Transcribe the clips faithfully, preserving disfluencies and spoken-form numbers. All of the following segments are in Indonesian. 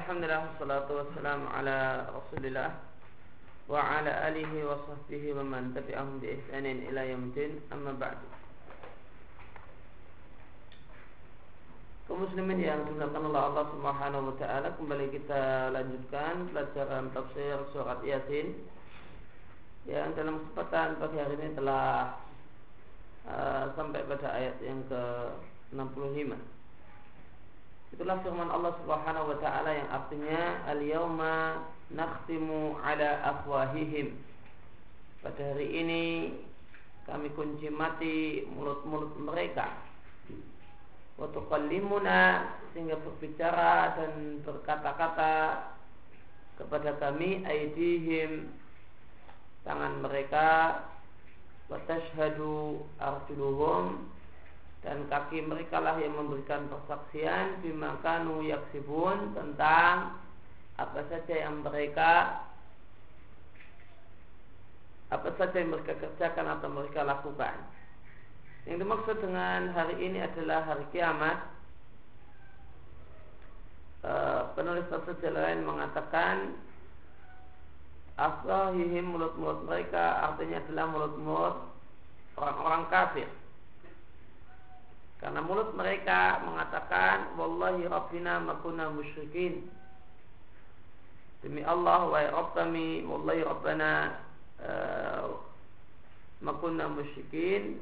Alhamdulillah, wassalatu wassalamu ala Rasulillah wa ala alihi wa sahbihi wa man tabi'ahum bi ihsanin ila yaumil amma ba'du. Kaum muslimin yang dimuliakan oleh Allah Subhanahu wa taala, kembali kita lanjutkan pelajaran tafsir surat Yasin yang dalam kesempatan pagi hari ini telah uh, sampai pada ayat yang ke enam puluh lima. Itulah firman Allah Subhanahu wa taala yang artinya al-yauma nakhtimu ala afwahihim. Pada hari ini kami kunci mati mulut-mulut mereka. Wa tukallimuna, sehingga berbicara dan berkata-kata kepada kami aydihim, tangan mereka, wa tashhadu arjuluhum, dan kaki mereka lah yang memberikan persaksian bima kanu yaksibun, tentang apa saja yang mereka apa saja yang mereka kerjakan atau mereka lakukan. Yang dimaksud dengan hari ini adalah hari kiamat. E, penulis tafsir lain mengatakan afwahihim, mulut-mulut mereka, artinya adalah mulut-mulut orang-orang kafir. Karena mulut mereka mengatakan wallahi rabbina ma kunna musyrikin, demi Allah wahai Rabb kami, wallahi rabbana uh, ma kunna musyrikin,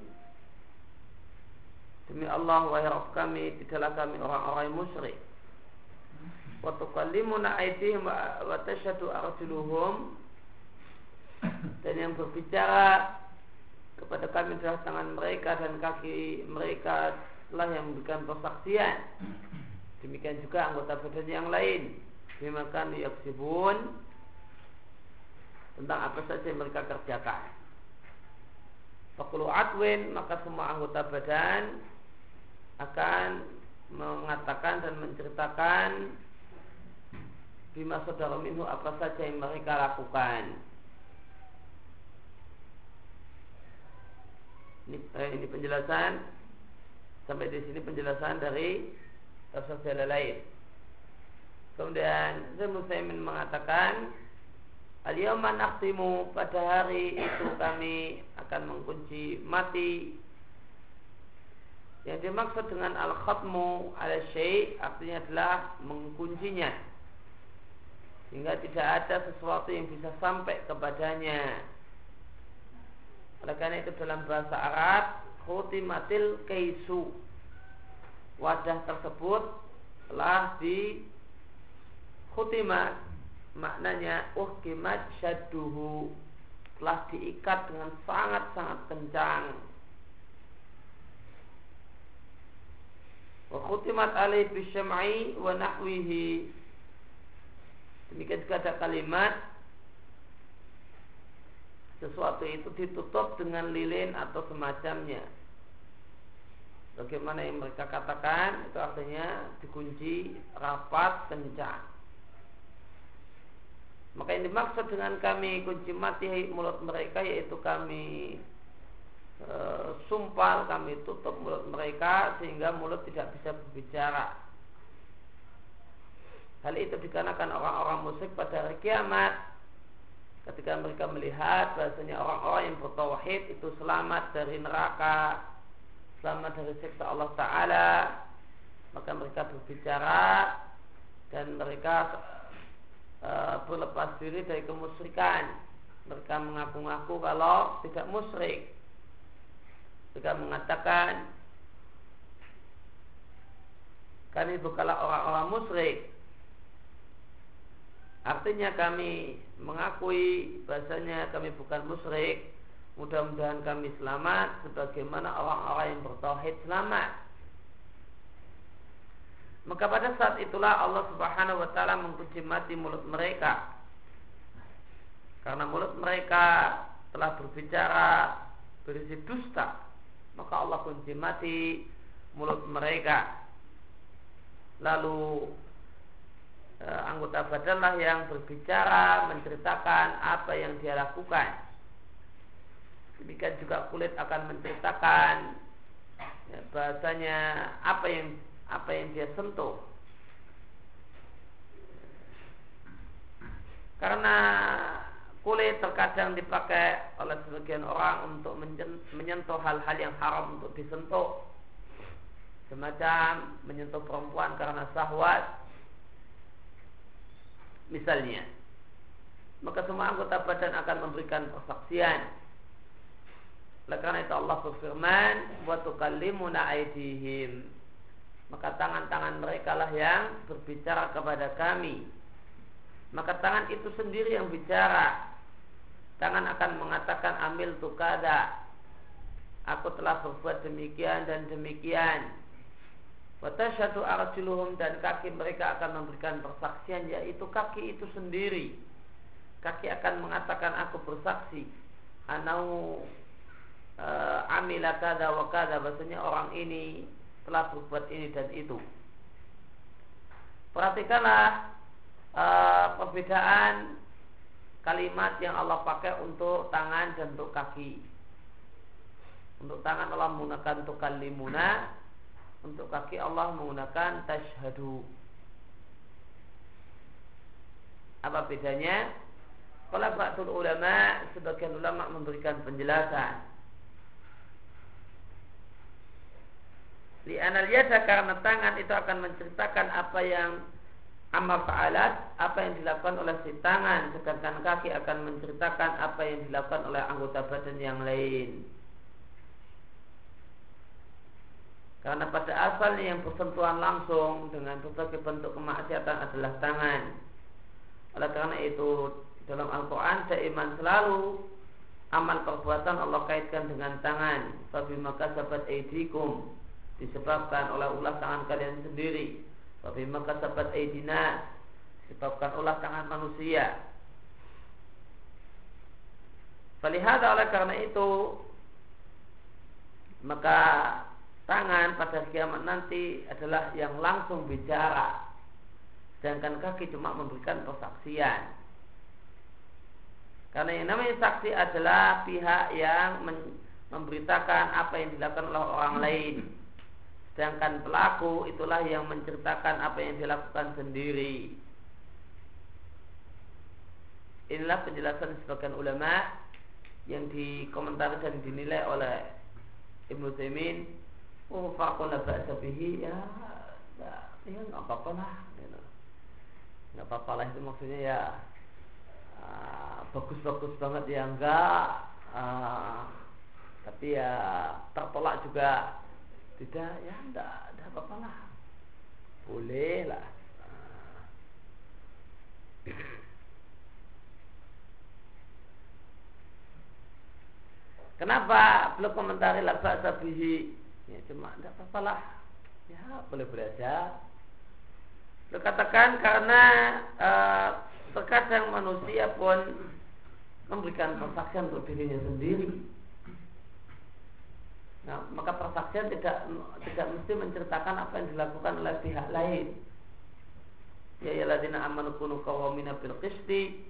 demi Allah wahai Rabb kami, tidaklah kami orang-orang musyrik. Wa tukallimuna aydihim wa tashhadu arjuluhum, dan yang berbicara kepada kami adalah tangan mereka dan kaki mereka lah yang memberikan persaksian. Demikian juga anggota badan yang lain bima kanu yaksibun, tentang apa saja yang mereka kerjakan. Faqulu atwin, maka semua anggota badan akan mengatakan dan menceritakan bima sadara minhu, apa saja yang mereka lakukan. Ini, eh, ini penjelasan sampai di sini, penjelasan dari tafsir Jalalain. Kemudian Ibnu Utsaimin mengatakan al-yauma nakhtimu, pada hari itu kami akan mengunci mati. Yang dimaksud dengan al-khatmu ala syai' artinya adalah menguncinya, sehingga tidak ada sesuatu yang bisa sampai kepadanya. Oleh karena itu dalam bahasa Arab khutimatil kaisu, wadah tersebut telah di khutimat, maknanya uhkimat syadduhu, telah diikat dengan sangat-sangat kencang. Wa khutimat alaihi bisyam'i wa nahwihi, demikian juga ada kalimat sesuatu itu ditutup dengan lilin atau semacamnya. Bagaimana yang mereka katakan, itu artinya dikunci rapat, kencang. Maka yang dimaksud dengan kami kunci mati mulut mereka, yaitu kami e, sumpal, kami tutup mulut mereka sehingga mulut tidak bisa berbicara. Hal itu dikarenakan orang-orang musyrik pada hari kiamat, ketika mereka melihat bahasanya orang-orang yang bertauhid itu selamat dari neraka, selamat dari siksa Allah Ta'ala, maka mereka berbicara dan mereka e, berlepas diri dari kemusyrikan. Mereka mengaku-ngaku kalau tidak musyrik. Mereka mengatakan kami bukanlah orang-orang musyrik. Artinya kami mengakui bahasanya kami bukan musyrik. Mudah-mudahan kami selamat sebagaimana orang-orang yang bertauhid selamat. Maka pada saat itulah Allah Subhanahu wa taala mengunci mati mulut mereka, karena mulut mereka telah berbicara berisi dusta. Maka Allah kunci mati mulut mereka. Lalu E, anggota badanlah yang berbicara, menceritakan apa yang dia lakukan. Demikian juga kulit akan menceritakan ya, bahasanya apa yang apa yang dia sentuh. Karena kulit terkadang dipakai oleh sebagian orang untuk menyentuh hal-hal yang haram untuk disentuh, semacam menyentuh perempuan karena syahwat misalnya, maka semua anggota badan akan memberikan persaksian. Oleh karena itu Allah berfirman, wa tukallimuna aydihim, maka tangan-tangan mereka lah yang berbicara kepada kami. Maka tangan itu sendiri yang bicara. Tangan akan mengatakan amil tukada, aku telah berbuat demikian dan demikian. Wa tashhadu arjuluhum, dan kaki mereka akan memberikan persaksian, yaitu kaki itu sendiri. Kaki akan mengatakan aku bersaksi, anau uh, amila kada wa kada, bahasanya orang ini telah berbuat ini dan itu. Perhatikanlah Uh, perbedaan kalimat yang Allah pakai untuk tangan dan untuk kaki. Untuk tangan Allah menggunakan tukallimuna, untuk kaki Allah menggunakan tashhadu. Apa bedanya? Qala ba'dul ulama, sebagian ulama memberikan penjelasan. Li'anal yada, karena tangan itu akan menceritakan apa yang amal fa'alat, apa yang dilakukan oleh si tangan, sedangkan kaki akan menceritakan apa yang dilakukan oleh anggota badan yang lain. Karena pada asalnya yang bersentuhan langsung dengan berbagai bentuk kemaksiatan adalah tangan. Oleh karena itu dalam Al-Quran daiman selalu amal perbuatan Allah kaitkan dengan tangan. Fabima kasabat aydikum, disebabkan oleh ulah tangan kalian sendiri. Tapi maka sahabat aidina, disebabkan ulah tangan manusia. Falihada, oleh karena itu, maka tangan pada kiamat nanti adalah yang langsung bicara, sedangkan kaki cuma memberikan persaksian. Karena yang namanya saksi adalah pihak yang memberitakan apa yang dilakukan oleh orang lain, sedangkan pelaku itulah yang menceritakan apa yang dilakukan sendiri. Inilah penjelasan sebagian ulama yang dikomentari dan dinilai oleh Ibnu Utsaimin. Oh, faqul la ba'sa bihi, ya, ya, ya nggak apa-apa lah, gitu. Nggak apa-apa lah itu maksudnya ya uh, bagus-bagus banget ya enggak, uh, tapi ya tertolak juga. Tidak, ya enggak, enggak apa-apa lah, boleh lah. Kenapa belum komentari la ba'sa bihi? Ya cuma enggak apa-apa lah, ya boleh-boleh aja. Beliau katakan karena uh, terkadang manusia pun memberikan persaksian untuk dirinya sendiri. Nah, maka persaksian tidak tidak mesti menceritakan apa yang dilakukan oleh pihak lain. Ya ayyuhalladzina amanu kunu qawwamina bil qisti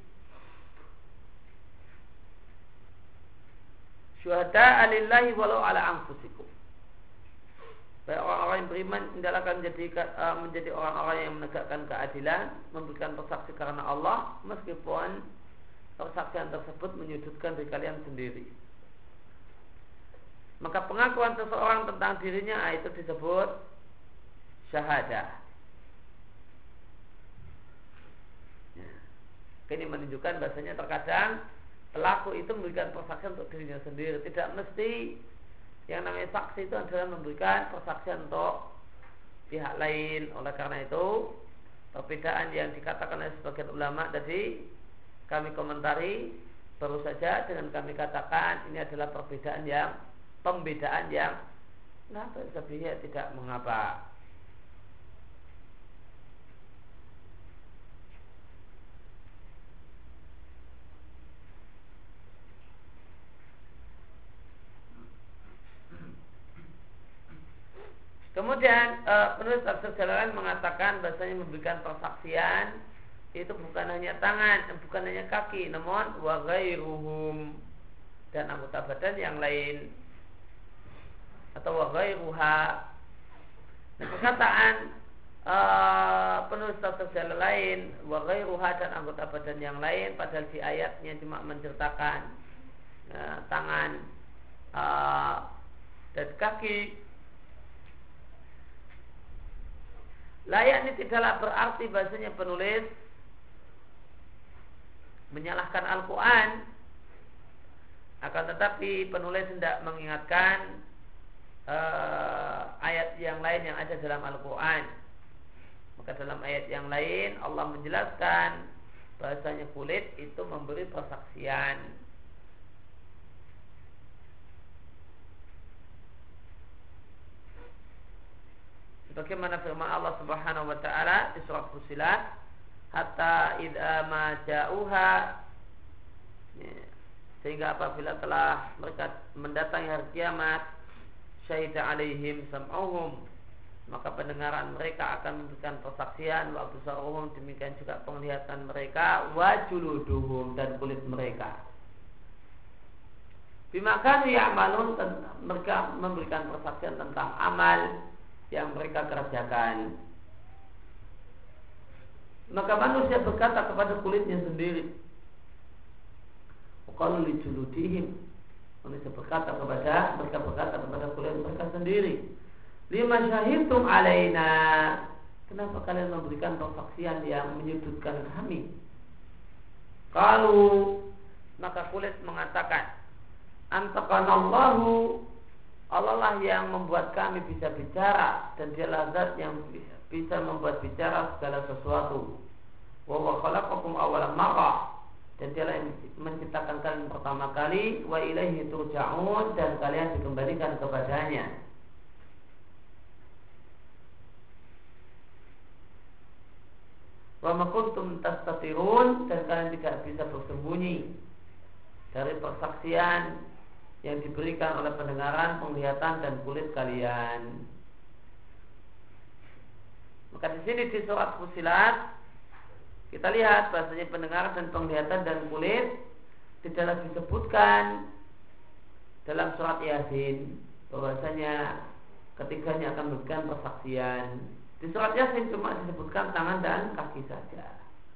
syuhada'a lillahi walau ala anfusikum. Baik orang-orang yang beriman hendaklah akan menjadi menjadi orang-orang yang menegakkan keadilan, memberikan persaksi karena Allah, meskipun persaksian tersebut menyudutkan diri kalian sendiri. Maka pengakuan seseorang tentang dirinya itu disebut syahadah. Ya. Ini menunjukkan bahasanya terkadang pelaku itu memberikan persaksian untuk dirinya sendiri. Tidak mesti yang namanya saksi itu adalah memberikan persaksian untuk pihak lain. Oleh karena itu perbedaan yang dikatakan oleh sebagian ulama tadi kami komentari baru saja dengan kami katakan ini adalah perbedaan yang pembedaan yang nah sebenarnya tidak mengapa. Kemudian penulis tafsir Jalalain mengatakan bahasanya memberikan persaksian itu bukan hanya tangan, bukan hanya kaki, namun wa ghairuhum, dan anggota badan yang lain atau wa ghairuha. Nah, perkataan uh, penulis tafsir jalan lain wa ghairuha dan anggota badan yang lain, padahal di ayatnya cuma menceritakan uh, tangan uh, dan kaki. Layak ini tidaklah berarti bahasanya penulis menyalahkan Al-Quran, akan tetapi penulis hendak mengingatkan uh, ayat yang lain yang ada dalam Al-Quran. Maka dalam ayat yang lain Allah menjelaskan bahasanya kulit itu memberi persaksian. Bagaimana firman Allah Subhanahu wa taala di surah Fussilat, hatta idza ma ja'uha, sehingga apabila telah mereka mendatangi hari kiamat, syahida alaihim sam'uhum, maka pendengaran mereka akan memberikan persaksian, wa absaruhum, demikian juga penglihatan mereka, wa juluduhum, dan kulit mereka. Bima kanu ya'malun, mereka memberikan persaksian tentang amal yang mereka kerjakan. Maka manusia berkata kepada kulitnya sendiri, qalu li juludihim, manusia berkata kepada mereka berkata kepada kulit mereka sendiri, lima syahidtum alaina, kenapa kalian memberikan persaksian yang menyudutkan kami? Qalu, maka kulit mengatakan, antaqanallahu, Allah lah yang membuat kami bisa bicara, dan dialah zat yang bisa membuat bicara segala sesuatu. Wa huwa khalaqakum awwala marrah, dan dialah yang menciptakan kalian pertama kali. Wa ilaihi turja'un, dan kalian dikembalikan kepadanya. Wa ma kuntum tastatirun, dan kalian tidak bisa bersembunyi dari persaksian yang diberikan oleh pendengaran, penglihatan, dan kulit kalian. Maka di sini di surat Fussilat kita lihat bahasanya pendengaran dan penglihatan dan kulit tidaklah disebutkan dalam surat Yasin bahwasanya ketiganya akan memberikan persaksian. Di surat Yasin cuma disebutkan tangan dan kaki saja.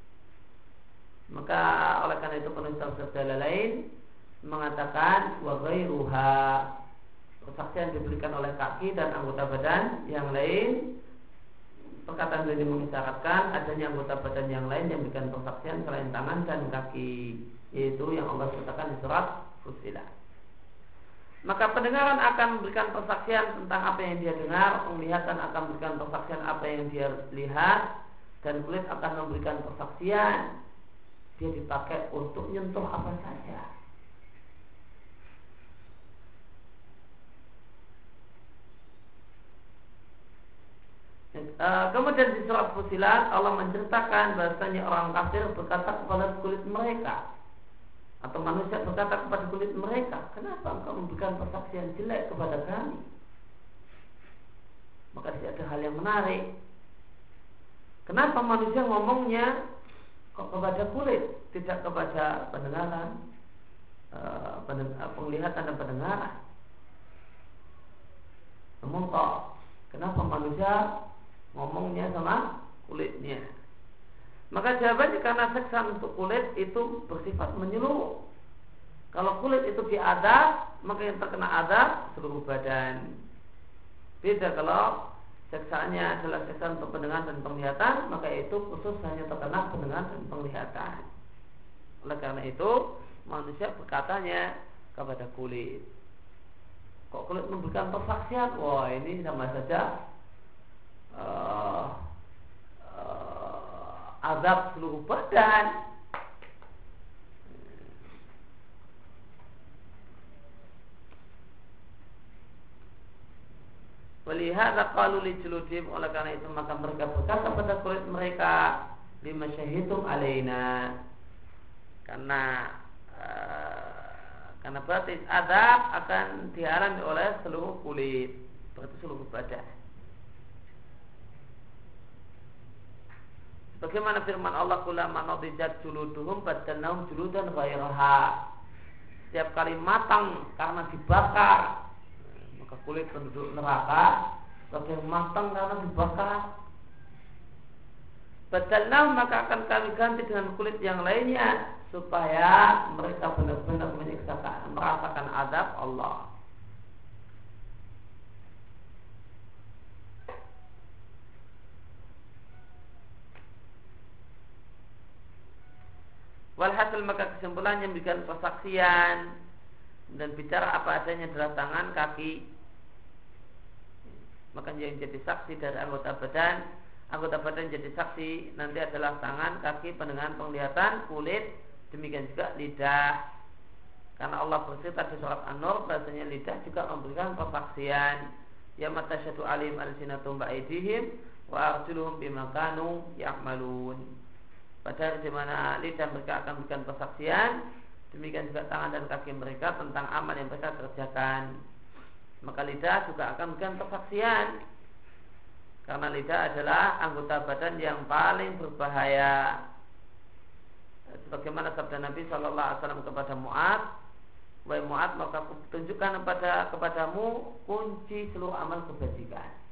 Maka oleh karena itu penulis tafsir lain mengatakan wa ghairuha, persaksian diberikan oleh kaki dan anggota badan yang lain. Perkataan ini mengisyaratkan adanya anggota badan yang lain yang memberikan persaksian selain tangan dan kaki, yaitu yang Allah katakan di surat Fussilat. Maka pendengaran akan memberikan persaksian tentang apa yang dia dengar, penglihatan akan memberikan persaksian apa yang dia lihat, dan kulit akan memberikan persaksian dia dipakai untuk nyentuh apa saja. Uh, kemudian di surat Fussilat Allah menceritakan bahasanya orang kafir berkata kepada kulit mereka, atau manusia berkata kepada kulit mereka, kenapa engkau memberikan persaksian jelek kepada kami? Maka tidak ada hal yang menarik. Kenapa manusia ngomongnya kok kepada kulit, tidak kepada pendengaran, uh, penglihatan dan pendengaran? Namun kok kenapa manusia ngomongnya sama kulitnya? Maka jawabannya karena seksa untuk kulit itu bersifat menyeluruh. Kalau kulit itu diadab, maka yang terkena adab seluruh badan. Beda kalau seksaannya adalah seksa untuk pendengaran dan penglihatan, maka itu khusus hanya terkena pendengaran dan penglihatan. Oleh karena itu manusia berkatanya kepada kulit. Kok kulit memberikan persaksian? Wah, ini sama saja Uh, uh, azab seluruh badan. Walihada qalu li juludihim, oleh karena itu maka mereka berkata pada kulit mereka, lima syahidum alaina, karena uh, karena berarti azab akan dialami oleh seluruh kulit, berarti seluruh badan. Bagaimana firman Allah, kullama nadijat juluduhum badalnahum juludan ghairaha, setiap kali matang karena dibakar, maka kulit penduduk neraka sebagai matang karena dibakar, Badalnahum, maka akan kami ganti dengan kulit yang lainnya supaya mereka benar-benar menyiksakan, merasakan azab Allah. Walhasil, maka kesimpulannya memberikan persaksian dan bicara apa adanya adalah tangan, kaki. Maka yang jadi saksi dari anggota badan, anggota badan jadi saksi nanti adalah tangan, kaki, pendengaran, penglihatan, kulit, demikian juga lidah. Karena Allah bercerita di surat An-Nur bahasanya lidah juga memberikan persaksian. Ya mata syadu alim al-sinatum ba'idihim wa arjuluhum bimakanu ya'malun. Pada hari di mana lidah mereka akan memberikan persaksian, demikian juga tangan dan kaki mereka tentang amal yang mereka kerjakan. Maka lidah juga akan memberikan persaksian, karena lidah adalah anggota badan yang paling berbahaya. Sebagaimana sabda Nabi Shallallahu Alaihi Wasallam kepada Mu'adz, wahai Mu'adz, maka aku tunjukkan kepada kepadamu kunci seluruh amal kebajikan.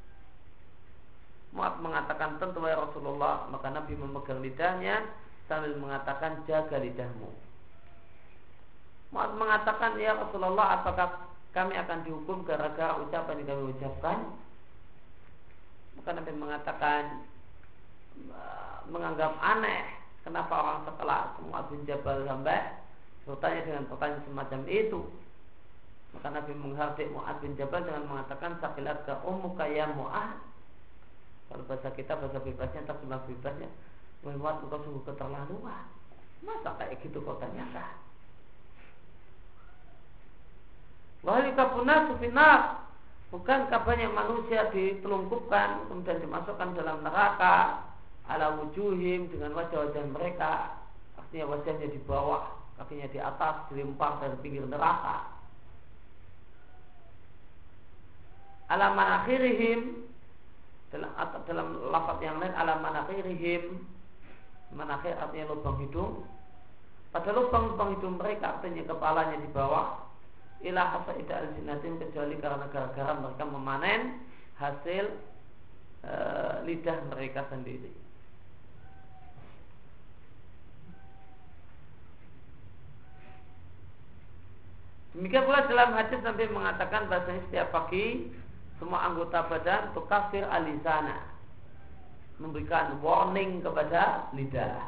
Mu'adz mengatakan, tentu wahai Rasulullah. Maka Nabi memegang lidahnya sambil mengatakan, jaga lidahmu. Mu'adz mengatakan, ya Rasulullah, apakah kami akan dihukum gara-gara ucapan yang kami ucapkan? Maka Nabi mengatakan, menganggap aneh kenapa orang setelah Mu'adz bin Jabal sampai bertanya dengan pertanyaan semacam itu. Maka Nabi menghardik Mu'adz bin Jabal dengan mengatakan, sakilat ka ummuka ya Mu'adz. Kalau bahasa kita, bahasa bebasnya, terjemah bebasnya, wahai Mu'adz, engkau sungguh keterlaluan. Masa kayak gitu kau tanyakan? Wahai kabuna sufinar, bukan kabarnya manusia ditelungkupkan kemudian dimasukkan dalam neraka ala wujuhim, dengan wajah-wajah mereka, artinya wajahnya di bawah, kakinya di atas, dilempar dari pinggir neraka. Ala manakhirihim, dalam atau dalam lafaz yang lain ala manakhirihim, manakhir artinya lubang hidung. Pada lubang-lubang hidung mereka, artinya kepalanya di bawah, ilah hasaida al-sinatin, kecuali karena gara-gara mereka memanen hasil e, lidah mereka sendiri. Demikian pula dalam hadis Nabi mengatakan bahasanya setiap pagi semua anggota badan tukafir alisana, memberikan warning kepada lidah.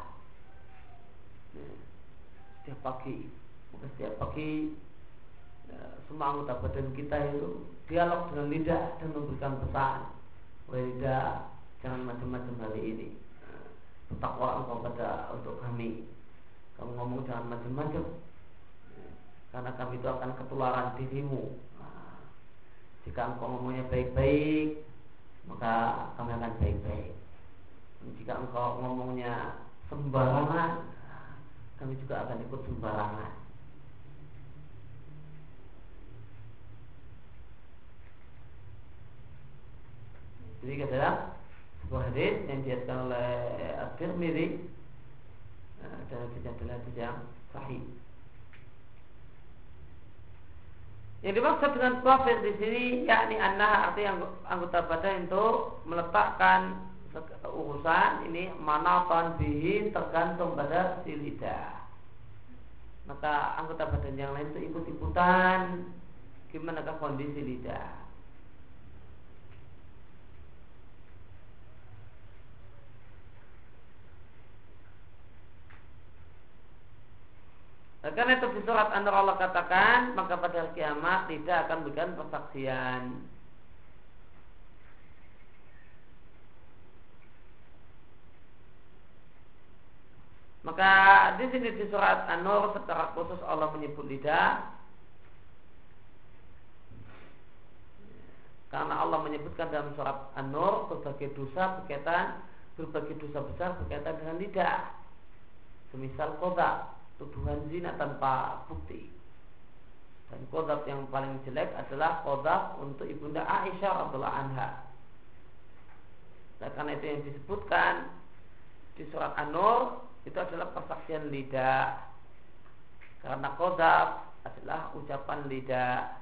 Setiap pagi, setiap pagi semua anggota badan kita itu dialog dengan lidah dan memberikan pesan, wahai lidah, jangan macam-macam hari ini. Bertakwa engkau pada untuk kami. Kamu ngomong jangan macam-macam, karena kami itu akan ketularan dirimu. Jika engkau ngomongnya baik-baik, maka kami akan baik-baik. Jika engkau ngomongnya sembarangan, kami juga akan ikut sembarangan. Jadi adalah sebuah hadis yang diriwayatkan oleh At-Tirmidzi dan hadisnya adalah hadis yang sahih. Yang dimaksud dengan kafir di sini yakni annaha, artinya anggota badan itu meletakkan urusan ini manatan bihi, tergantung pada si lidah. Maka anggota badan yang lain itu ikut-ikutan gimanakah kondisi lidah. Karena itu di surat An-Nur Allah katakan, maka pada hari kiamat tidak akan memberikan persaksian. Maka di sini di surat An-Nur secara khusus Allah menyebut lidah, karena Allah menyebutkan dalam surat An-Nur berbagai dosa berkaitan, berbagai dosa besar berkaitan dengan lidah. Semisal qadzaf, tuduhan zina tanpa bukti. Dan qadzaf yang paling jelek adalah qadzaf untuk ibunda Aisyah radhiyallahu anha. Nah, karena itu yang disebutkan di surat An-Nur itu adalah persaksian lidah. Karena qadzaf adalah ucapan lidah.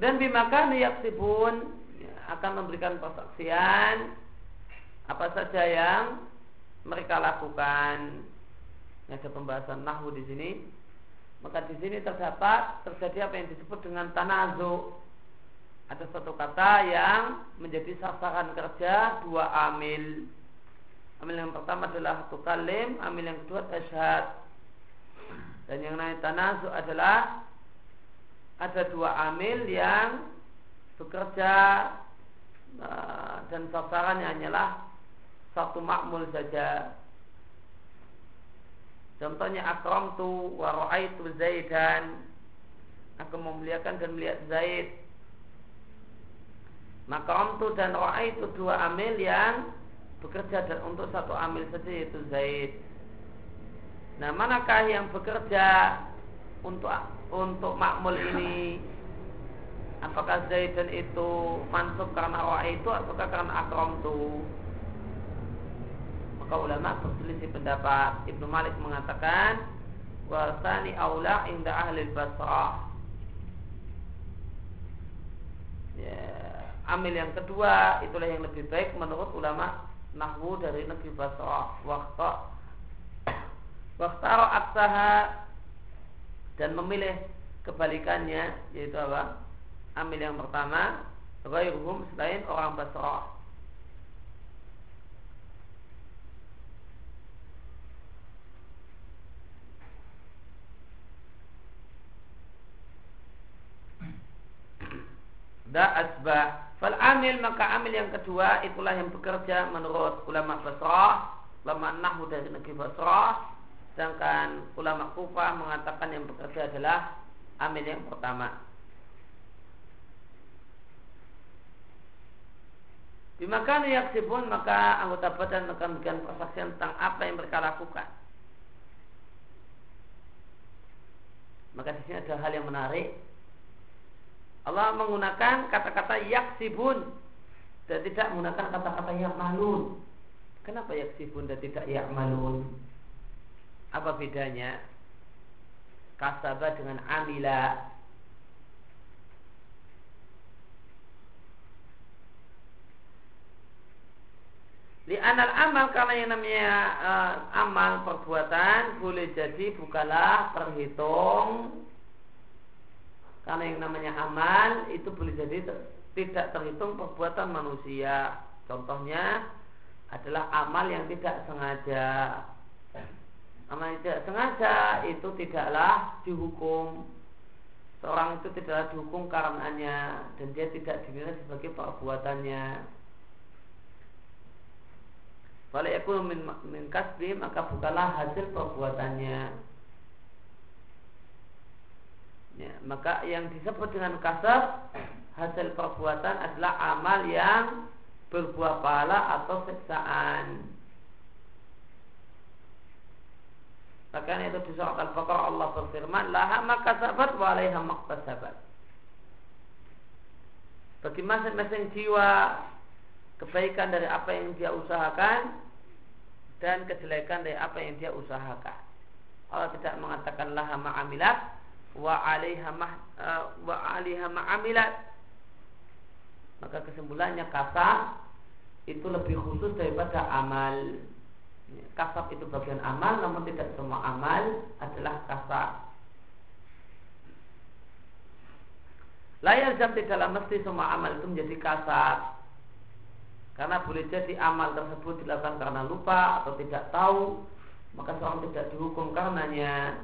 Dan bimakanu yaksibun, akan memberikan persaksian apa saja yang mereka lakukan. Ada pembahasan nahwu di sini. Maka di sini terdapat terjadi apa yang disebut dengan tanazu. Ada satu kata yang menjadi sasaran kerja dua amil. Amil yang pertama adalah tukallim, amil yang kedua tashhad. Dan yang namanya tanazu adalah ada dua amil yang bekerja dan sasarannya hanyalah satu makmul saja. Contohnya akramtu wa ra'aitu Zaidan, aku memuliakan dan melihat Zaid. Makramtu dan ra'aitu dua amil yang bekerja dan untuk satu amil saja, yaitu Zaid. Nah, manakah yang bekerja untuk untuk makmul ini? Apakah Zaidan itu mansub karena ra'aitu ataukah karena akramtu? Maka ulama berselisih pendapat. Ibnu Malik mengatakan wasani aula inda ahli Basrah. Ya, amil yang kedua itulah yang lebih baik menurut ulama nahwu dari negeri Basrah. Waqta waqtara aksaha, dan memilih kebalikannya, yaitu apa? Amil yang pertama ghairuhum, selain orang Basrah. Da asbah fal amil, maka amil yang kedua itulah yang bekerja menurut ulama Basrah, ulama nahwu dari negeri Basrah. Sedangkan ulama Kufah mengatakan yang bekerja adalah amil yang pertama. Bimakanu yaksibun, maka anggota badan akan memberikan persaksian tentang apa yang mereka lakukan. Maka di sini ada hal yang menarik. Allah menggunakan kata-kata yaksibun dan tidak menggunakan kata-kata ya'malun. Kenapa yaksibun dan tidak ya'malun? Apa bedanya kasaba dengan amila? Li'anal amal, karena yang namanya uh, amal perbuatan boleh jadi bukanlah terhitung. Karena yang namanya amal itu boleh jadi tidak terhitung perbuatan manusia. Contohnya adalah amal yang tidak sengaja. Amal yang tidak sengaja itu tidaklah dihukum. Seorang itu tidaklah dihukum karenanya, dan dia tidak dinilai sebagai perbuatannya. Kalau yakunu min, min kasbi, maka bukanlah hasil perbuatannya. Ya, maka yang disebut dengan kasab, hasil perbuatan, adalah amal yang berbuah pahala atau siksaan. Bahkan itu di surat Al-Baqarah Allah berfirman, laha ma kasabat wa alaiha maktasabat. Bagi masing-masing jiwa kebaikan dari apa yang dia usahakan dan kejelekan dari apa yang dia usahakan. Allah tidak mengatakan laha ma amilat wa 'alaiha ma uh, wa 'alaiha ma'amilat. Maka kesimpulannya kasab itu lebih khusus daripada amal. Kasab itu bagian amal, namun tidak semua amal adalah kasab. La yalzam, tidaklah mesti semua amal itu menjadi kasab. Karena boleh jadi amal tersebut dilakukan karena lupa atau tidak tahu, maka seorang tidak dihukum karenanya.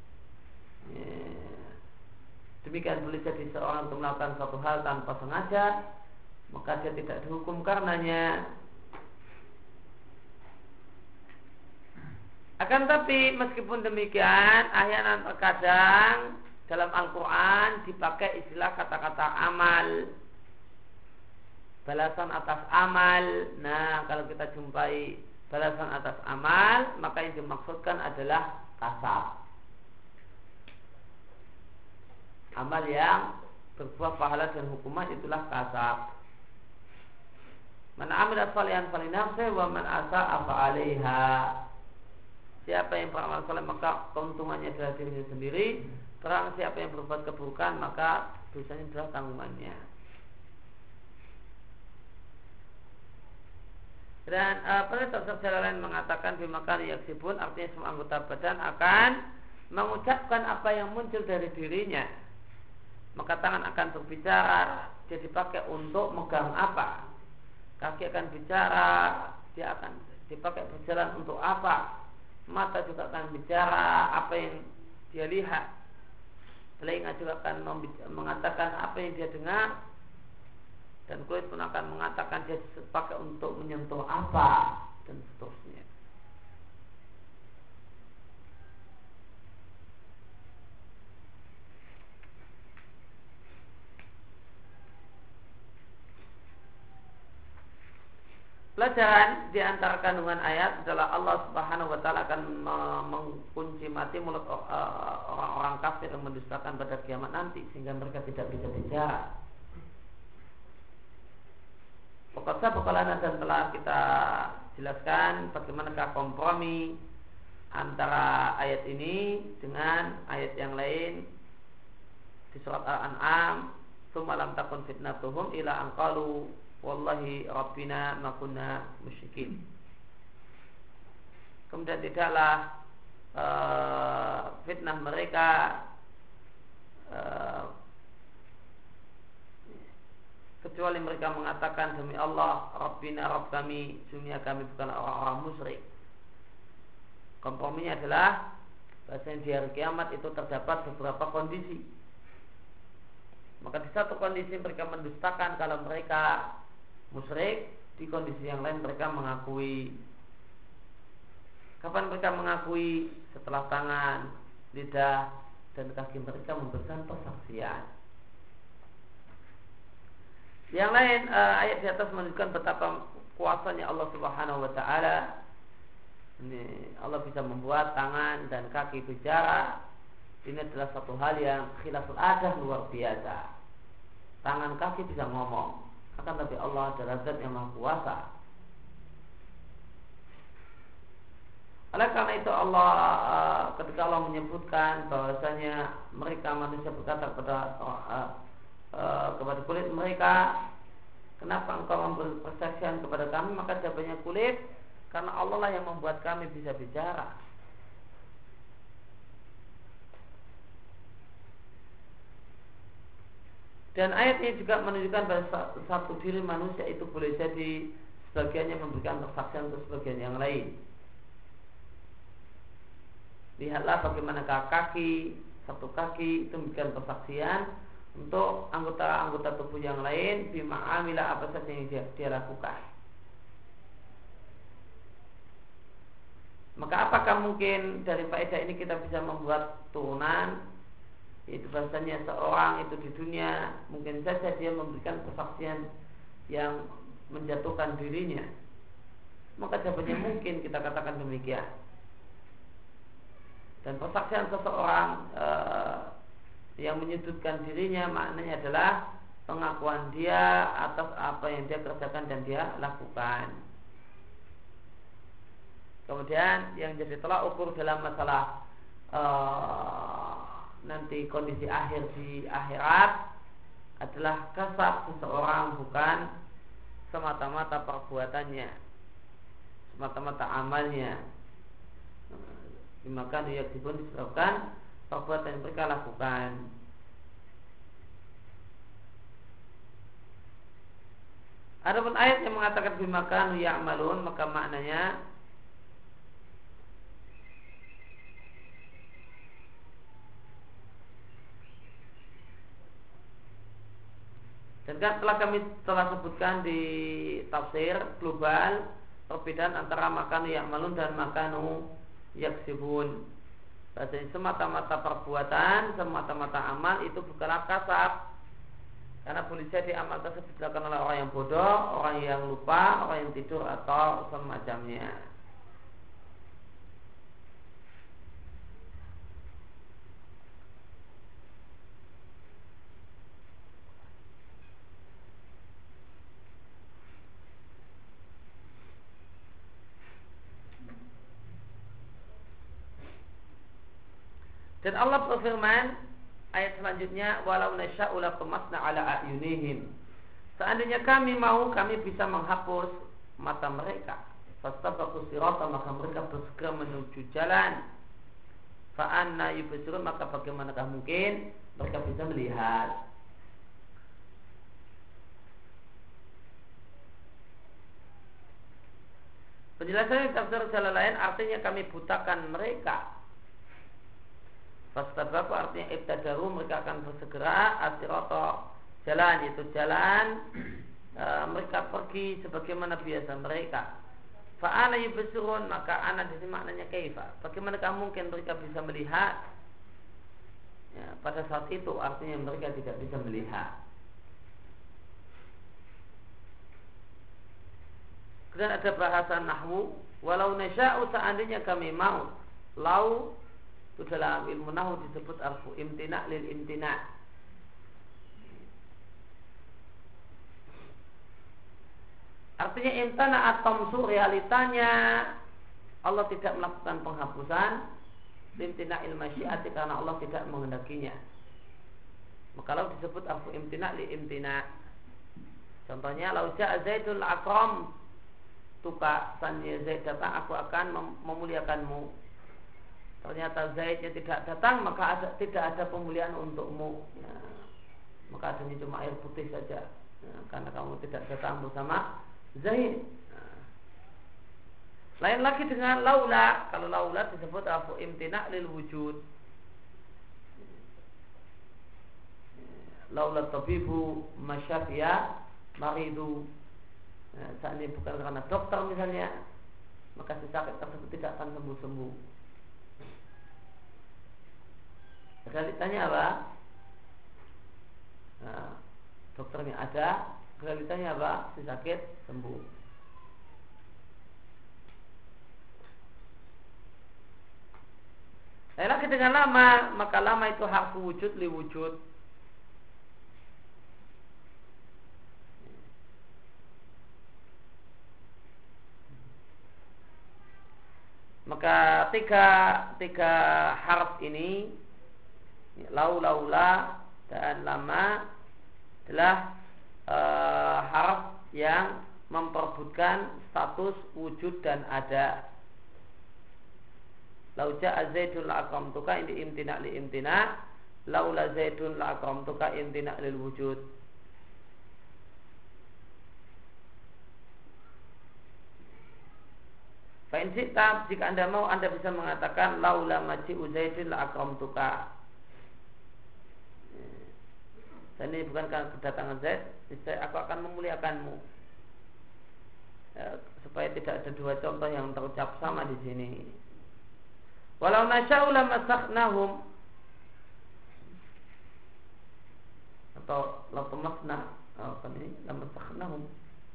Demikian boleh jadi seorang itu melakukan suatu hal tanpa sengaja, maka dia tidak dihukum karenanya. Akan tapi meskipun demikian, ahyanan terkadang dalam Al-Quran dipakai istilah kata-kata amal, balasan atas amal. Nah, kalau kita jumpai balasan atas amal, maka yang dimaksudkan adalah kasab, amal yang berbuah pahala dan hukuman, itulah kasab. Man amila shalihan falinafsihi wa man asa'a fa 'alaiha. Siapa yang beramal saleh maka keuntungannya adalah dirinya sendiri, Barang siapa yang berbuat keburukan maka dosanya adalah tanggungannya. Dan uh, pada tafsir lain mengatakan bimakan yaksibun, artinya semua anggota badan akan mengucapkan apa yang muncul dari dirinya. Maka tangan akan berbicara, dia dipakai untuk megang apa. Kaki akan bicara, dia akan dipakai berjalan untuk apa. Mata juga akan bicara apa yang dia lihat. Telinga juga akan mengatakan apa yang dia dengar. Dan kulit pun akan mengatakan dia dipakai untuk menyentuh apa, dan seterusnya. Pelajaran di antara kandungan ayat adalah Allah Subhanahu wa taala akan mengunci mati mulut orang-orang kafir yang mendustakan pada kiamat nanti sehingga mereka tidak bisa bicara. Pokoknya bekalan dan telah kita jelaskan bagaimanakah kompromi antara ayat ini dengan ayat yang lain di surat Al-An'am, "Tsumma lam takun fitnatuhum ila an qalu wallahi rabbina ma kunna musyrikin." Kemudian tidaklah uh, fitnah mereka uh, kecuali mereka mengatakan demi Allah, Rabbina Rabb kami, dunia kami bukan orang-orang musyrik. Komprominya adalah bahasanya di hari kiamat itu terdapat beberapa kondisi. Maka di satu kondisi mereka mendustakan kalau mereka musyrik, di kondisi yang lain mereka mengakui. Kapan mereka mengakui? Setelah tangan, lidah, dan kaki mereka memberikan persaksian. Yang lain, uh, ayat di atas menunjukkan betapa kuasanya Allah Subhanahu wa taala. Ini Allah bisa membuat tangan dan kaki bicara. Ini adalah satu hal yang khilaful adah luar biasa. Tangan kaki bisa ngomong, akan tapi Allah adalah zat yang maha kuasa. Oleh karena itu Allah uh, ketika Allah menyebutkan bahwasanya mereka manusia berkata kepada uh, Uh, kepada kulit mereka, kenapa engkau memberi persaksian kepada kami? Maka jawabannya kulit, karena Allah lah yang membuat kami bisa bicara. Dan ayat ini juga menunjukkan bahwa satu diri manusia itu boleh jadi sebagiannya memberikan persaksian untuk sebagian yang lain. Lihatlah bagaimana kaki, satu kaki itu memberikan persaksian untuk anggota-anggota tubuh yang lain bima amila apa saja yang dia, dia lakukan. Maka apakah mungkin dari faedah ini kita bisa membuat turunan, yaitu bahasanya seorang itu di dunia mungkin saja dia memberikan persaksian yang menjatuhkan dirinya. Maka jawabannya mungkin kita katakan demikian. Dan persaksian seseorang ee, yang menyudutkan dirinya maknanya adalah pengakuan dia atas apa yang dia kerjakan dan dia lakukan. Kemudian yang jadi tolak ukur dalam masalah uh, nanti kondisi akhir di akhirat adalah kasab seseorang, bukan semata-mata perbuatannya, semata-mata amalnya. Maka dia pun disebabkan perbuatan yang mereka lakukan. Adapun ayat yang mengatakan bimakan ya'malun, maka maknanya dan kan telah kami telah sebutkan di tafsir global perbedaan antara makanu ya'malun dan makanu yaksibun. Bahasanya semata-mata perbuatan, semata-mata amal itu bukanlah kasab. Karena boleh jadi amal tersebut dilakukan oleh orang yang bodoh, orang yang lupa, orang yang tidur atau semacamnya. Dan Allah berfirman, ayat selanjutnya, walau nasya'u latamasna ala a'yunihim. Seandainya kami mau, kami bisa menghapus mata mereka. Fastabaqu sirata, maka mereka bersegera menuju jalan. Fa anna yubsirun, maka bagaimanakah mungkin mereka bisa melihat. Penjelasan di tafsir jalan lain artinya kami butakan mereka. Fastabaqu artinya ibtadaru, mereka akan bersegera asirata, jalan, yaitu jalan e, mereka pergi sebagaimana biasa mereka. Fa'ala yubsirun, maka ana di sini maknanya kaifa. Bagaimanakah mungkin mereka bisa melihat? Ya, pada saat itu artinya mereka tidak bisa melihat. Kemudian ada bahasa nahwu, walau nasya'u, seandainya kami mau. Lau itu dalam ilmu nahwu disebut arfu imtina' lil imtina'. Artinya imtana at-tamsu, realitanya Allah tidak melakukan penghapusan imtina' il masyiati, karena Allah tidak menghendakinya. Maka lau disebut arfu imtina' li imtina'. Contohnya, lau ja'a zaidul akram tuka, sanya Zaid datang, aku akan mem- memuliakanmu. Ternyata Zaidnya tidak datang, maka ada, tidak ada pemuliaan untukmu. Ya, maka adanya cuma air putih saja, ya, karena kamu tidak datang bersama Zaid. Nah, lain lagi dengan laula. Kalau laula disebut afu imtina' lil wujud. Laula tabibu masyafiya maridu. Nah, saat ini bukan karena dokter misalnya, maka si sakit tersebut tidak akan sembuh-sembuh. Realitanya apa? Nah, dokternya ada, realitanya apa? Si sakit sembuh. Lain lagi dengan lama, maka lama itu harfu wujud li wujud. Maka tiga tiga harf ini, lau, laula dan lama, adalah e, harf yang memperebutkan status wujud dan ada. Lau ja'a zaidun la akramtuka, ini imtina' li imtina'. Laula zaidun la akramtuka, imtina' lil wujud. Fa'in syi'ta, jika anda mau, anda bisa mengatakan laula maji'u zaidin la akramtuka. Dan ini bukan karena kedatangan Zaid, aku akan memuliakanmu. Ya, supaya tidak ada dua contoh yang terucap sama di sini. Walau nasya'u lamassakhnahum, atau latamasna, apa ini? Lamassakhnahum.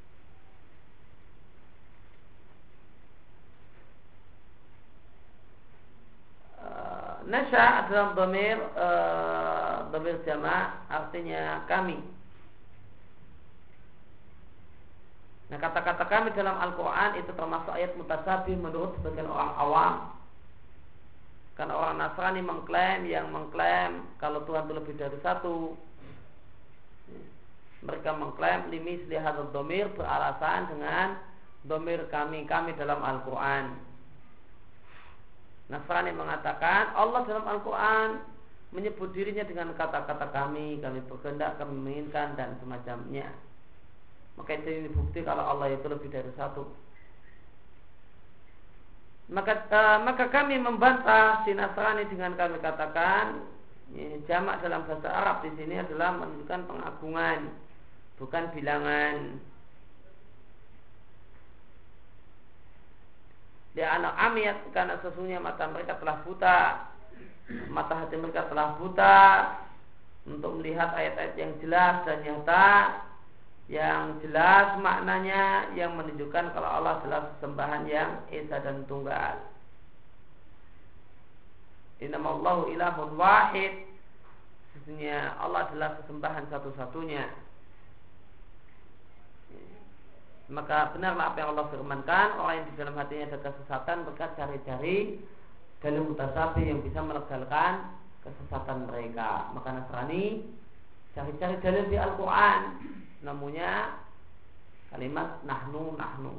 Nasya adalah dhamir uh, dhamir jama', artinya kami. Nah, kata-kata kami dalam Al-Quran itu termasuk ayat mutasabih menurut sebagian orang awam. Karena orang Nasrani mengklaim, yang mengklaim kalau Tuhan itu lebih dari satu. Mereka mengklaim limis lihadzal dhamir, beralasan dengan dhamir kami, kami dalam Al-Quran. Nasrani mengatakan Allah dalam Al-Quran menyebut dirinya dengan kata-kata kami, kami berkehendak, kami menginginkan, dan semacamnya. Maka itu ini bukti kalau Allah itu lebih dari satu. Maka uh, maka kami membantah si Nasrani dengan kami katakan, ya, jamak dalam bahasa Arab di sini adalah menunjukkan pengagungan, bukan bilangan. Dia anak amiyat, karena sesungguhnya mata mereka telah buta, mata hati mereka telah buta untuk melihat ayat-ayat yang jelas dan nyata, yang jelas maknanya, yang menunjukkan kalau Allah adalah sesembahan yang esa dan tunggal. Innamallahu ilahun wahid, sesungguhnya Allah adalah sesembahan satu-satunya. Maka benarlah apa yang Allah firmankan, orang yang di dalam hatinya ada kesesatan, mereka cari-cari dalil mutasabih yang bisa melegalkan kesesatan mereka. Maka Nasrani cari-cari dalil di Al-Quran, namanya kalimat nahnu nahnu.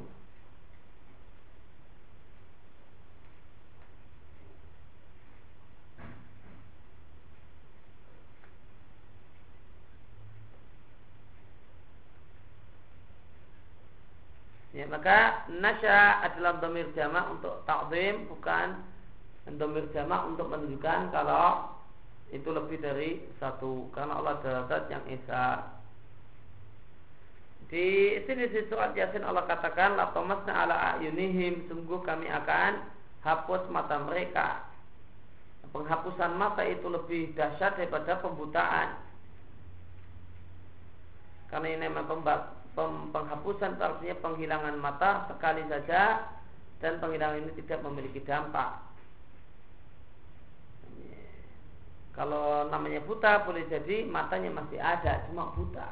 Ya, maka nasya adalah dhamir jamak untuk ta'zim, bukan dhamir jamak untuk menunjukkan kalau itu lebih dari satu, karena Allah adalah zat yang esa. Di sini di surat Yasin Allah katakan la tamasna ala ayunihim, sungguh kami akan hapus mata mereka. Penghapusan mata itu lebih dahsyat daripada pembutaan, karena ini memang pembat penghapusan itu artinya penghilangan mata sekali saja, dan penghilangan ini tidak memiliki dampak. Kalau namanya buta, boleh jadi matanya masih ada, cuma buta.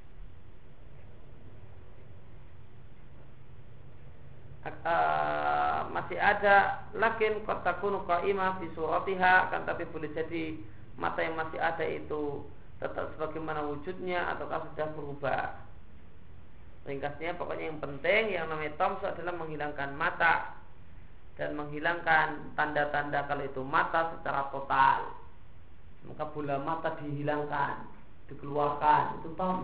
Uh, masih ada, lakin qad takunu qa'imah fi suratiha, kan tapi boleh jadi mata yang masih ada itu tetap sebagaimana wujudnya ataukah sudah berubah. Ringkasnya, pokoknya yang penting yang namanya tamsu adalah menghilangkan mata dan menghilangkan tanda-tanda kalau itu mata secara total. Maka bola mata dihilangkan, dikeluarkan, itu tamsu.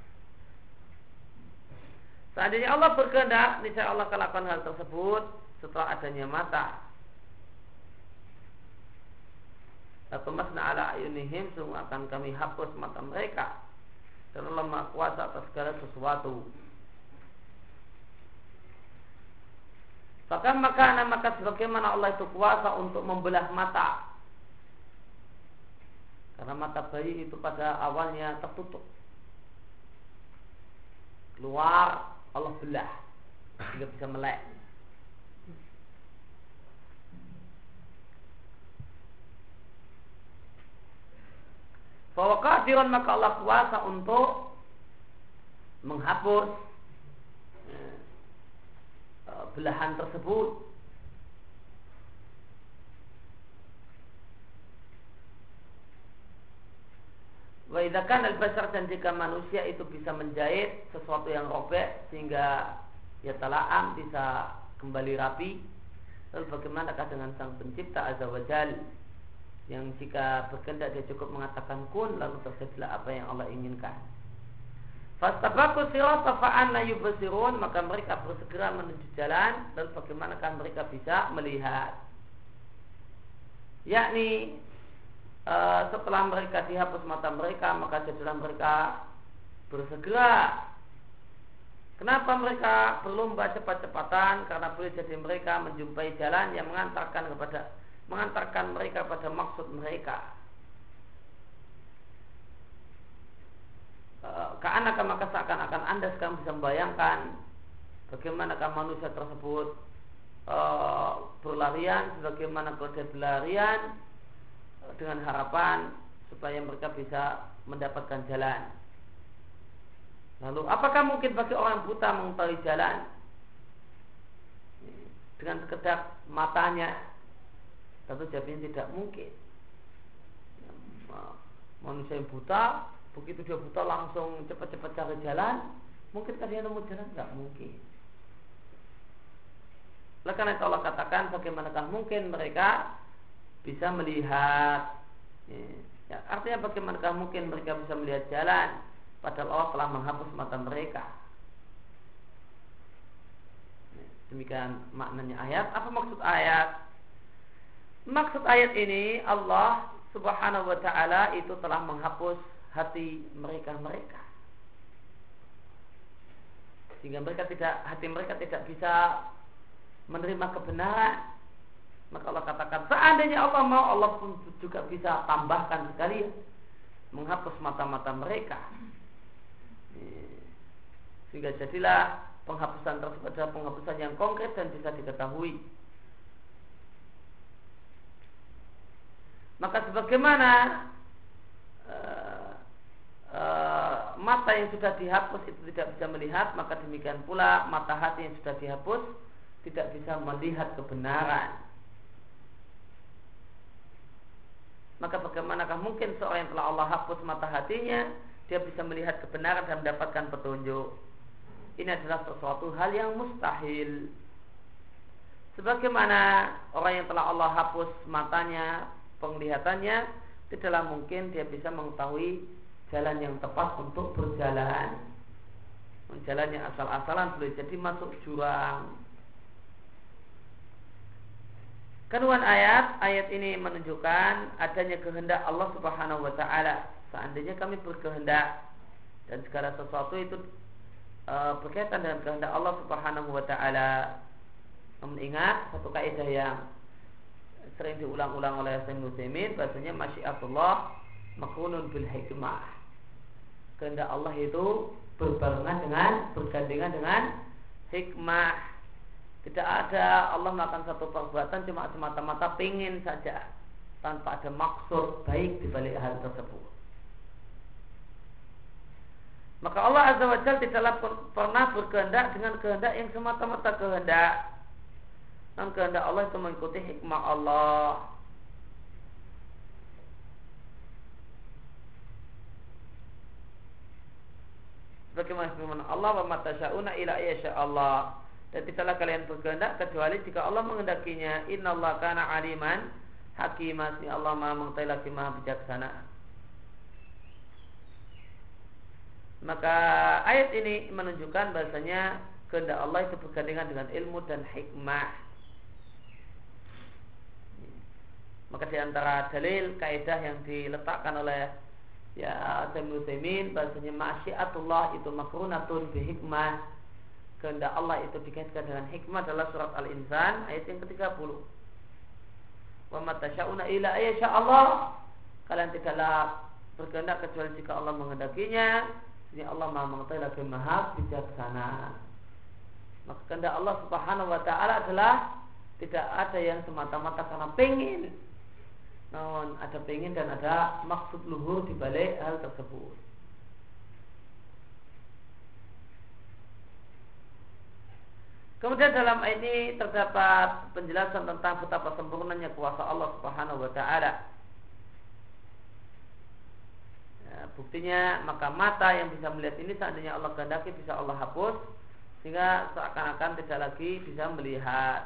Seandainya Allah berkehendak, niscaya Allah akan lakukan hal tersebut setelah adanya mata. Atau masna ala ayunihim, sungguh akan kami hapus mata mereka, dan Allah Maha Kuasa atas segala sesuatu. Maka maka maka sebagaimana Allah itu kuasa untuk membelah mata, karena mata bayi itu pada awalnya tertutup, keluar Allah belah sehingga bisa melek. Bahwa kehadiran maka Allah kuasa untuk menghapus belahan tersebut. Wa idza kana al-bashar, dan jika manusia itu bisa menjahit sesuatu yang robek sehingga ya tala'am bisa kembali rapi, lalu bagaimanakah dengan Sang Pencipta Azza wa Jalla yang jika berkehendak dia cukup mengatakan kun, lalu terjadilah apa yang Allah inginkan. Fastabaku sirata fa'anna yubsirun, maka mereka bersegera menuju jalan, dan bagaimanakah mereka bisa melihat. Yakni uh, setelah mereka dihapus mata mereka, maka jadilah mereka bersegera. Kenapa mereka berlomba cepat-cepatan? Karena boleh jadi mereka menjumpai jalan yang mengantarkan kepada mengantarkan mereka pada maksud mereka. Ka'anaka, maka seakan-akan Anda sekarang bisa membayangkan bagaimanakah manusia tersebut e, berlarian, sebagaimana kalau dia berlarian e, dengan harapan supaya mereka bisa mendapatkan jalan. Lalu apakah mungkin bagi orang buta mengetahui jalan dengan sekedar matanya? Tentu jawabnya tidak mungkin. Manusia yang buta, begitu dia buta langsung cepat-cepat cari jalan, mungkinkah dia nemu jalan? Tidak mungkin. Oleh karena itu Allah katakan, bagaimanakah mungkin mereka bisa melihat? Ya, artinya bagaimanakah mungkin mereka bisa melihat jalan, padahal Allah telah menghapus mata mereka. Demikian maknanya ayat. Apa maksud ayat? Maksud ayat ini, Allah Subhanahu wa ta'ala itu telah menghapus hati mereka-mereka, sehingga mereka tidak hati mereka tidak bisa menerima kebenaran. Maka Allah katakan, seandainya Allah mau, Allah pun juga bisa tambahkan sekalian menghapus mata-mata mereka, sehingga jadilah penghapusan tersebut adalah penghapusan yang konkret dan bisa diketahui. Maka sebagaimana uh, uh, mata yang sudah dihapus itu tidak bisa melihat, maka demikian pula mata hati yang sudah dihapus tidak bisa melihat kebenaran. Maka bagaimanakah mungkin seorang yang telah Allah hapus mata hatinya dia bisa melihat kebenaran dan mendapatkan petunjuk? Ini adalah sesuatu hal yang mustahil. Sebagaimana orang yang telah Allah hapus matanya, penglihatannya, tidaklah mungkin dia bisa mengetahui jalan yang tepat untuk berjalan. Jalan yang asal-asalan boleh jadi masuk jurang. Kandungan ayat, ayat ini menunjukkan adanya kehendak Allah Subhanahu wa taala. Seandainya kami berkehendak dan segala sesuatu itu e, berkaitan dengan kehendak Allah Subhanahu wa taala. Namun ingat satu kaidah yang sering diulang-ulang oleh Syekh Utsaimin, bahasanya masyiatullah makrunun bil hikmah. Kehendak Allah itu berbarengan dengan bergandengan dengan hikmah. Tidak ada Allah melakukan satu perbuatan cuma semata-mata pingin saja tanpa ada maksud baik di balik hal tersebut. Maka Allah Azza wa Jalla tidaklah pernah berkehendak dengan kehendak yang semata-mata kehendak. Dan kehendak Allah itu mengikuti hikmah Allah. Bagaimana firman Allah, wa ma tasyauna illa yasha Allah. Dan tidaklah kalian berkehendak kecuali jika Allah menghendakinya. Innallaha kana aliman hakiman. Allah Maha mengetahui lagi Maha bijaksana. Maka ayat ini menunjukkan bahasanya kehendak Allah itu bergandengan dengan ilmu dan hikmah. Maka di antara dalil kaidah yang diletakkan oleh ya Syekh Utsaimin bahasanya masyiatullah itu makrunatun bi hikmah. Kehendak Allah itu dikaitkan dengan hikmah adalah surat Al-Insan ayat yang ketiga puluh. Wa ma tasyauna illa ayyasha Allah. Kalian tidaklah berkehendak kecuali jika Allah menghendakinya. Ini Allah Maha mengetahui lagi Maha bijaksana. Maka kehendak Allah Subhanahu wa taala adalah tidak ada yang semata-mata karena pengin. Namun ada pengin dan ada maksud luhur di balik hal tersebut. Kemudian dalam ayat ini terdapat penjelasan tentang betapa sempurnanya kuasa Allah Subhanahu wa taala. Ya, buktinya maka mata yang bisa melihat ini seandainya Allah kehendaki bisa Allah hapus sehingga seakan-akan tidak lagi bisa melihat.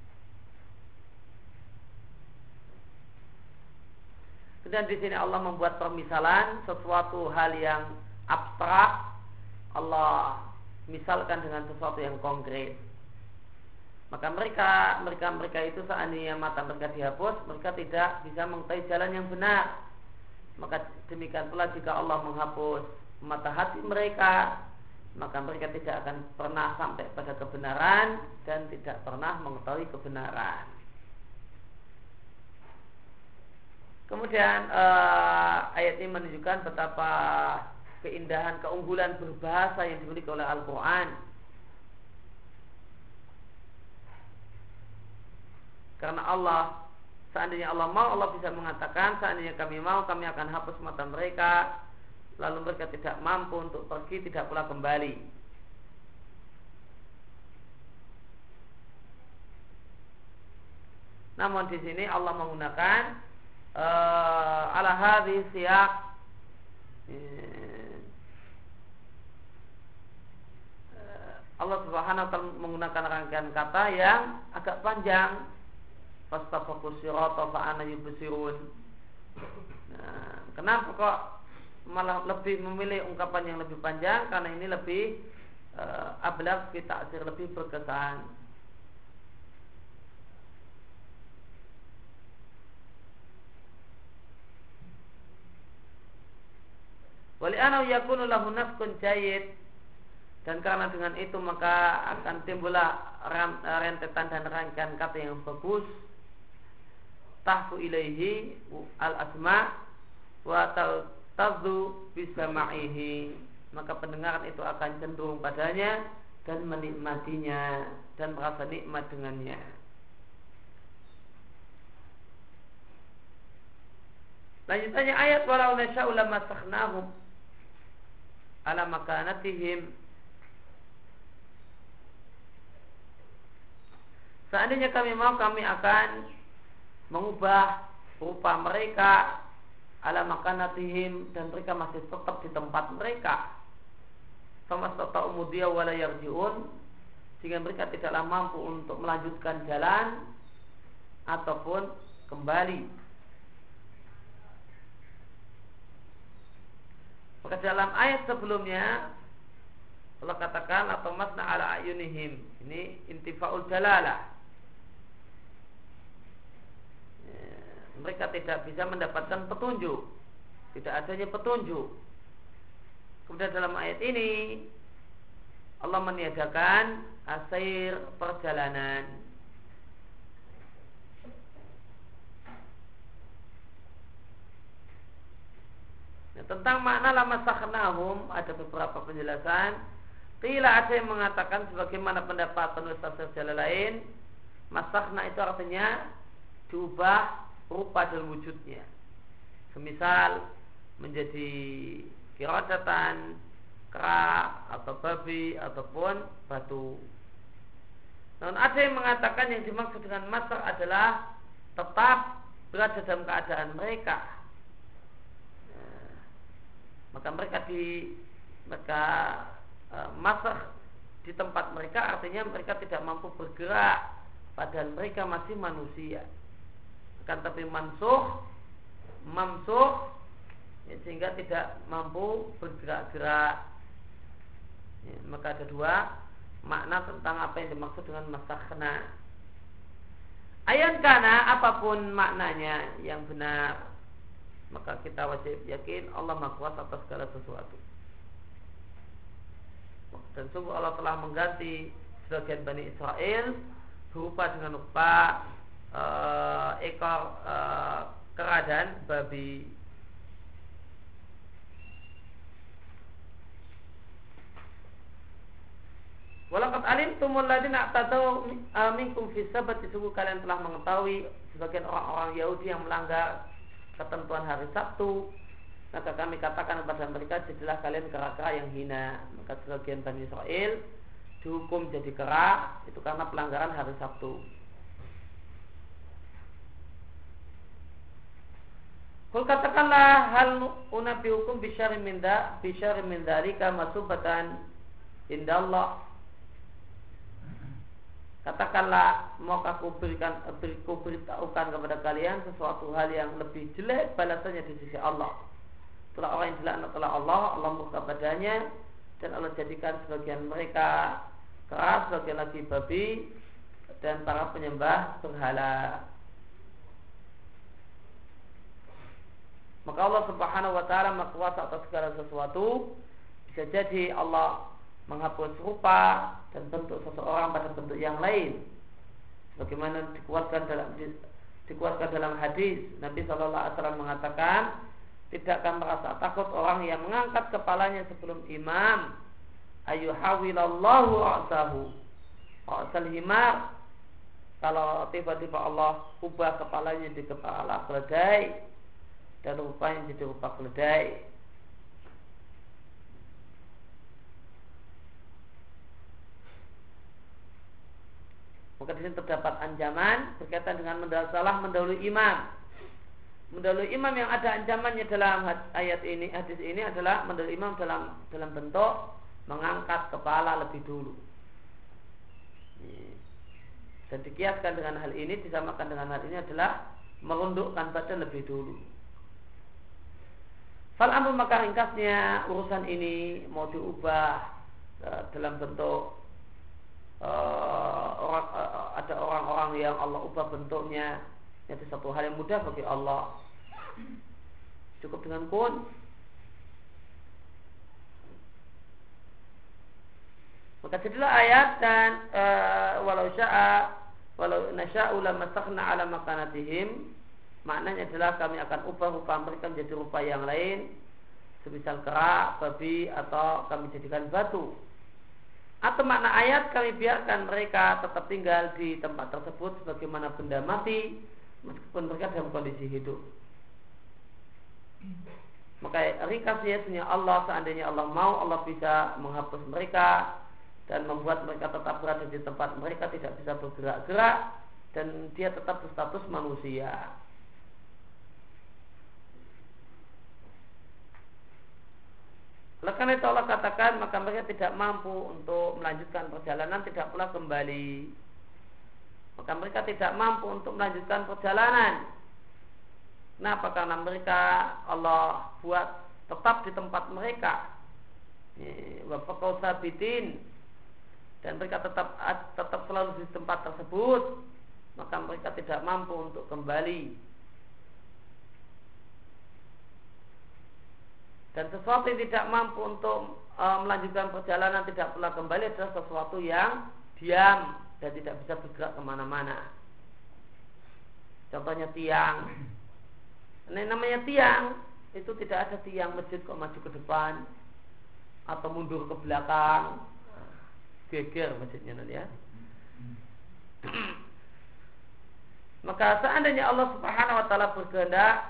Kemudian di sini Allah membuat permisalan sesuatu hal yang abstrak Allah misalkan dengan sesuatu yang konkret. Maka mereka mereka mereka itu seandainya mata mereka dihapus, mereka tidak bisa mengetahui jalan yang benar. Maka demikian pula jika Allah menghapus mata hati mereka, maka mereka tidak akan pernah sampai pada kebenaran dan tidak pernah mengetahui kebenaran. Kemudian uh, ayat ini menunjukkan betapa keindahan, keunggulan berbahasa yang dimiliki oleh Al-Quran. Karena Allah, seandainya Allah mau, Allah bisa mengatakan, seandainya kami mau, kami akan hapus mata mereka, lalu mereka tidak mampu untuk pergi, tidak pula kembali. Namun di sini Allah menggunakan uh, ala hadhi siyak Allah Subhanahu wa taala menggunakan rangkaian kata yang agak panjang. Fastafaku sirata fa ana yubsirun. Nah, kenapa kok malah lebih memilih ungkapan yang lebih panjang? Karena ini lebih uh, ablagh fi ta'sir, lebih berkesan. Wali ana yakunu lahu nafkun jayyid. Dan karena dengan itu maka akan timbullah rentetan dan rangkaian kata yang bagus. Tahfu ilaihi al-asma' wa tazu bisama'ihi. Maka pendengaran itu akan cenderung padanya dan menikmatinya dan merasa nikmat dengannya. Lanjutannya ayat walau nasya'u lamasakhnahum ala makanatihim. Seandainya kami mau, kami akan mengubah rupa mereka ala makanatihim, dan mereka masih tetap di tempat mereka. Famastata umudiya wala yarji'un, sehingga mereka tidaklah mampu untuk melanjutkan jalan ataupun kembali. Maka dalam ayat sebelumnya Allah katakan atau masna ala ayunihim, ini intifaul jalalah, mereka tidak bisa mendapatkan petunjuk, tidak adanya petunjuk. Kemudian dalam ayat ini Allah meniadakan asair perjalanan. Nah, tentang makna lama sakhnahum ada beberapa penjelasan. Qila, ada yang mengatakan sebagaimana pendapat penulis tafsir jalan lain, masakhna itu artinya diubah rupa dan wujudnya. Semisal menjadi kiradatan, kera atau babi ataupun batu. Namun ada yang mengatakan yang dimaksud dengan masakh adalah tetap berada dalam keadaan mereka. Nah, maka mereka di mereka e, masakh di tempat mereka artinya mereka tidak mampu bergerak, padahal mereka masih manusia. Akan tapi mansuh, mamsuh, ya, sehingga tidak mampu bergerak-gerak. Ya, maka ada dua makna tentang apa yang dimaksud dengan masakhna. Ayat kana, apapun maknanya yang benar, maka kita wajib yakin Allah Maha Kuasa atas segala sesuatu. Dan sungguh Allah telah mengganti sebagian Bani Israel berupa dengan rupa uh, ekor uh, kera dan babi. Walaqad alimtumul ladzina a'tadaw minkum fi sabati, sungguh kalian telah mengetahui sebagian orang-orang Yahudi yang melanggar ketentuan hari Sabtu, maka kami katakan kepada mereka, jadilah kalian kera-kera yang hina. Maka sebagian Bani Israel dihukum jadi kera itu karena pelanggaran hari Sabtu. Kul, katakanlah, hal unabi hukum bisyari minda bisyari min dzalika masubatan indallah. Katakanlah, maukah aku berikan beriku beritahukan kepada kalian sesuatu hal yang lebih jelek balasannya di sisi Allah. Itulah orang yang dilaknat oleh Allah, Allah murka padanya, dan Allah jadikan sebagian mereka keras, sebagian lagi babi, dan para penyembah berhala. Maka Allah Subhanahu wa ta'ala Maha Kuasa atas segala sesuatu. Bisa jadi Allah menghapus rupa dan bentuk seseorang pada bentuk yang lain, sebagaimana dikuatkan dalam dikuatkan dalam hadis Nabi Shallallahu Alaihi Wasallam mengatakan, tidak akan merasa takut orang yang mengangkat kepalanya sebelum imam, ayuhawilallahu ra'sahu ra'sal himar, kalau tiba-tiba Allah ubah kepalanya di kepala keledai dan rupanya jadi rupa keledai. Maka di sini terdapat ancaman berkaitan dengan salah mendahului imam. Mendahului imam yang ada ancamannya dalam ayat ini, hadis ini adalah mendahului imam dalam dalam bentuk mengangkat kepala lebih dulu. Dan dikiaskan dengan hal ini, disamakan dengan hal ini adalah merundukkan badan lebih dulu. Fal amru, maka ringkasnya urusan ini mau diubah dalam bentuk Uh, orang, uh, ada orang-orang yang Allah ubah bentuknya, itu satu hal yang mudah bagi Allah. Cukup dengan kun. Maka jadilah ayat dan uh, walau sya'a walau nasya'u lamasakhna ala makanatihim, maknanya adalah kami akan ubah rupa mereka menjadi rupa yang lain, semisal kera, babi, atau kami jadikan batu. Atau makna ayat, kami biarkan mereka tetap tinggal di tempat tersebut sebagaimana benda mati meskipun mereka dalam kondisi hidup. Maka ringkasnya sebenarnya Allah, seandainya Allah mau, Allah bisa menghapus mereka dan membuat mereka tetap berada di tempat mereka, tidak bisa bergerak-gerak, dan dia tetap berstatus manusia. Oleh karena itu Allah katakan maka mereka tidak mampu untuk melanjutkan perjalanan, tidak pula kembali. Maka mereka tidak mampu untuk melanjutkan perjalanan. Kenapa? Karena mereka Allah buat tetap di tempat mereka. Wafaqau sabitin, dan mereka tetap tetap selalu di tempat tersebut, maka mereka tidak mampu untuk kembali. Dan sesuatu yang tidak mampu untuk e, melanjutkan perjalanan, tidak pula kembali, adalah sesuatu yang diam dan tidak bisa bergerak kemana-mana. Contohnya tiang. Ini namanya tiang, itu tidak ada tiang masjid kok maju ke depan atau mundur ke belakang, geger masjidnya nanti ya. Maka seandainya Allah Subhanahu wa taala berkehendak,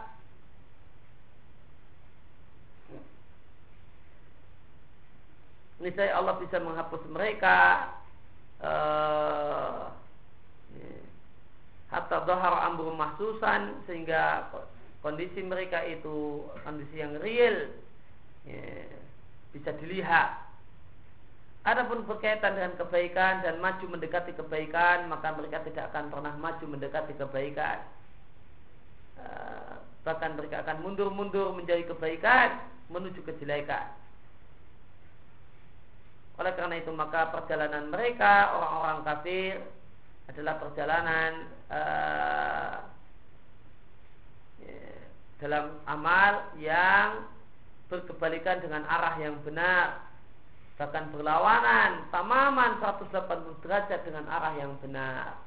niscaya Allah bisa menghapus mereka uh, hatta dhahara amrun mahsusan, sehingga kondisi mereka itu kondisi yang real, ya, bisa dilihat. Adapun berkaitan dengan kebaikan dan maju mendekati kebaikan, maka mereka tidak akan pernah maju mendekati kebaikan. Uh, bahkan mereka akan mundur-mundur menjadi kebaikan menuju kejelekan. Oleh karena itu maka perjalanan mereka orang-orang kafir adalah perjalanan uh, ya, dalam amal yang berkebalikan dengan arah yang benar, bahkan berlawanan tamaman seratus delapan puluh derajat dengan arah yang benar.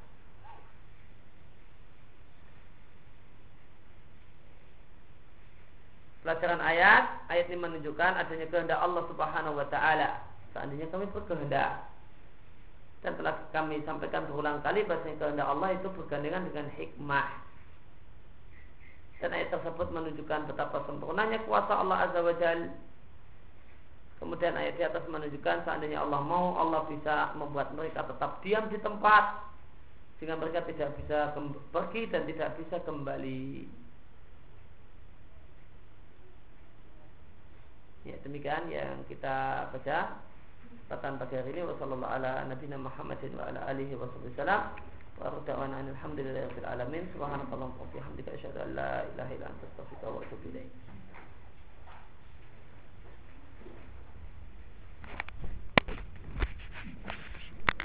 Pelajaran ayat ayat ini menunjukkan adanya kehendak Allah Subhanahu wa taala. Seandainya kami berkehendak, dan telah kami sampaikan berulang kali bahasanya kehendak Allah itu bergandengan dengan hikmah. Dan ayat tersebut menunjukkan betapa sempurnanya kuasa Allah Azza wa Jalla. Kemudian ayat di atas menunjukkan seandainya Allah mau, Allah bisa membuat mereka tetap diam di tempat, sehingga mereka tidak bisa pergi dan tidak bisa kembali. Ya, demikian yang kita baca kesempatan pagi hari ini. Wassallallahu ala nabiyina Muhammadin wa ala alihi wasallam. Wa rada'ana alhamdulillahi rabbil alamin. Subhanakallahumma wa bihamdika asyhadu an la ilaha illa anta astaghfiruka wa atubu ilaik.